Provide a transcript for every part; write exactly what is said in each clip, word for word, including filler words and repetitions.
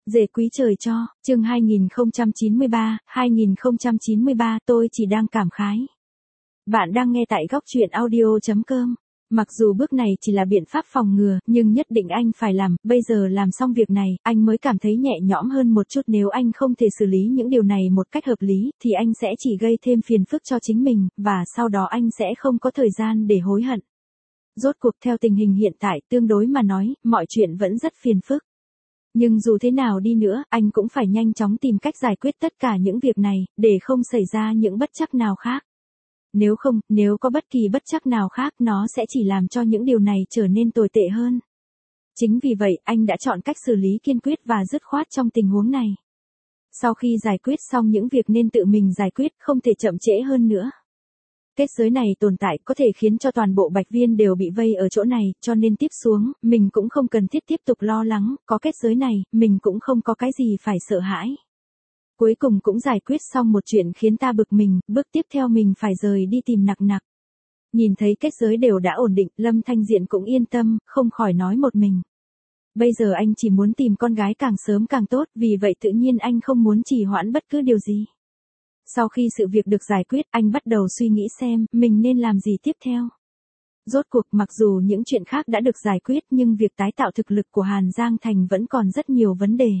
Dề quý trời cho, chương hai nghìn không trăm chín mươi ba, hai nghìn không trăm chín mươi ba tôi chỉ đang cảm khái. Bạn đang nghe tại góc truyện audio chấm com. Mặc dù bước này chỉ là biện pháp phòng ngừa, nhưng nhất định anh phải làm, bây giờ làm xong việc này, anh mới cảm thấy nhẹ nhõm hơn một chút. Nếu anh không thể xử lý những điều này một cách hợp lý, thì anh sẽ chỉ gây thêm phiền phức cho chính mình, và sau đó anh sẽ không có thời gian để hối hận. Rốt cuộc theo tình hình hiện tại, tương đối mà nói, mọi chuyện vẫn rất phiền phức. Nhưng dù thế nào đi nữa, anh cũng phải nhanh chóng tìm cách giải quyết tất cả những việc này, để không xảy ra những bất trắc nào khác. Nếu không, nếu có bất kỳ bất trắc nào khác, nó sẽ chỉ làm cho những điều này trở nên tồi tệ hơn. Chính vì vậy, anh đã chọn cách xử lý kiên quyết và dứt khoát trong tình huống này. Sau khi giải quyết xong những việc nên tự mình giải quyết, không thể chậm trễ hơn nữa. Kết giới này tồn tại có thể khiến cho toàn bộ Bạch Viên đều bị vây ở chỗ này, cho nên tiếp xuống, mình cũng không cần thiết tiếp tục lo lắng, có kết giới này, mình cũng không có cái gì phải sợ hãi. Cuối cùng cũng giải quyết xong một chuyện khiến ta bực mình, bước tiếp theo mình phải rời đi tìm Nặc Nặc. Nhìn thấy kết giới đều đã ổn định, Lâm Thanh Diện cũng yên tâm, không khỏi nói một mình. Bây giờ anh chỉ muốn tìm con gái càng sớm càng tốt, vì vậy tự nhiên anh không muốn trì hoãn bất cứ điều gì. Sau khi sự việc được giải quyết, anh bắt đầu suy nghĩ xem, mình nên làm gì tiếp theo. Rốt cuộc, mặc dù những chuyện khác đã được giải quyết, nhưng việc tái tạo thực lực của Hàn Giang Thành vẫn còn rất nhiều vấn đề.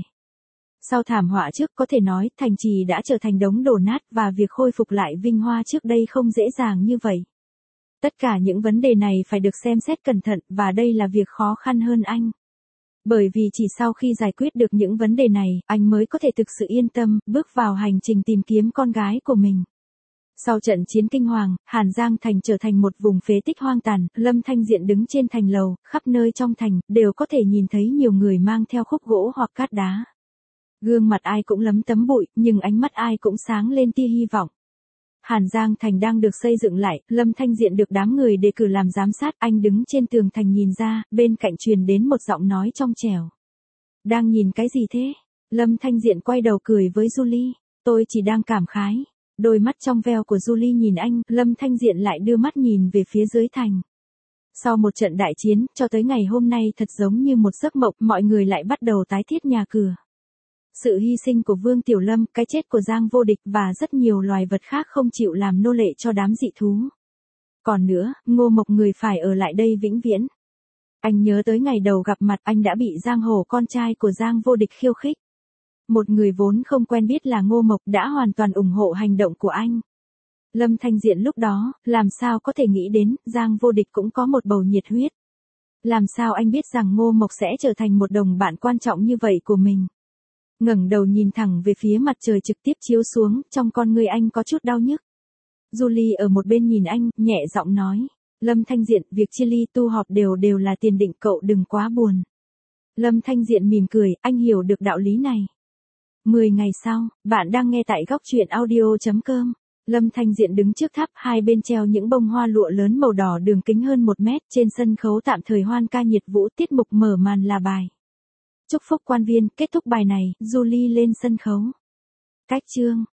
Sau thảm họa trước, có thể nói, thành trì đã trở thành đống đổ nát, và việc khôi phục lại vinh hoa trước đây không dễ dàng như vậy. Tất cả những vấn đề này phải được xem xét cẩn thận, và đây là việc khó khăn hơn anh. Bởi vì chỉ sau khi giải quyết được những vấn đề này, anh mới có thể thực sự yên tâm, bước vào hành trình tìm kiếm con gái của mình. Sau trận chiến kinh hoàng, Hàn Giang Thành trở thành một vùng phế tích hoang tàn, Lâm Thanh Diện đứng trên thành lầu, khắp nơi trong thành, đều có thể nhìn thấy nhiều người mang theo khúc gỗ hoặc cát đá. Gương mặt ai cũng lấm tấm bụi, nhưng ánh mắt ai cũng sáng lên tia hy vọng. Hàn Giang Thành đang được xây dựng lại, Lâm Thanh Diện được đám người đề cử làm giám sát, anh đứng trên tường thành nhìn ra, bên cạnh truyền đến một giọng nói trong trẻo. Đang nhìn cái gì thế? Lâm Thanh Diện quay đầu cười với Julie, tôi chỉ đang cảm khái. Đôi mắt trong veo của Julie nhìn anh, Lâm Thanh Diện lại đưa mắt nhìn về phía dưới thành. Sau một trận đại chiến, cho tới ngày hôm nay thật giống như một giấc mộng, mọi người lại bắt đầu tái thiết nhà cửa. Sự hy sinh của Vương Tiểu Lâm, cái chết của Giang Vô Địch và rất nhiều loài vật khác không chịu làm nô lệ cho đám dị thú. Còn nữa, Ngô Mộc người phải ở lại đây vĩnh viễn. Anh nhớ tới ngày đầu gặp mặt, anh đã bị Giang Hổ, con trai của Giang Vô Địch, khiêu khích. Một người vốn không quen biết là Ngô Mộc đã hoàn toàn ủng hộ hành động của anh. Lâm Thanh Diện lúc đó, làm sao có thể nghĩ đến, Giang Vô Địch cũng có một bầu nhiệt huyết. Làm sao anh biết rằng Ngô Mộc sẽ trở thành một đồng bạn quan trọng như vậy của mình. Ngẩng đầu nhìn thẳng về phía mặt trời trực tiếp chiếu xuống, trong con người anh có chút đau nhức. Julie ở một bên nhìn anh, nhẹ giọng nói. Lâm Thanh Diện, việc chia ly tu họp đều đều là tiền định, cậu đừng quá buồn. Lâm Thanh Diện mỉm cười, anh hiểu được đạo lý này. Mười ngày sau, bạn đang nghe tại góc truyện audio chấm com. Lâm Thanh Diện đứng trước tháp, hai bên treo những bông hoa lụa lớn màu đỏ đường kính hơn một mét, trên sân khấu tạm thời hoan ca nhiệt vũ, tiết mục mở màn là bài Chúc phúc quan viên. Kết thúc bài này, Julie lên sân khấu. Cách chương.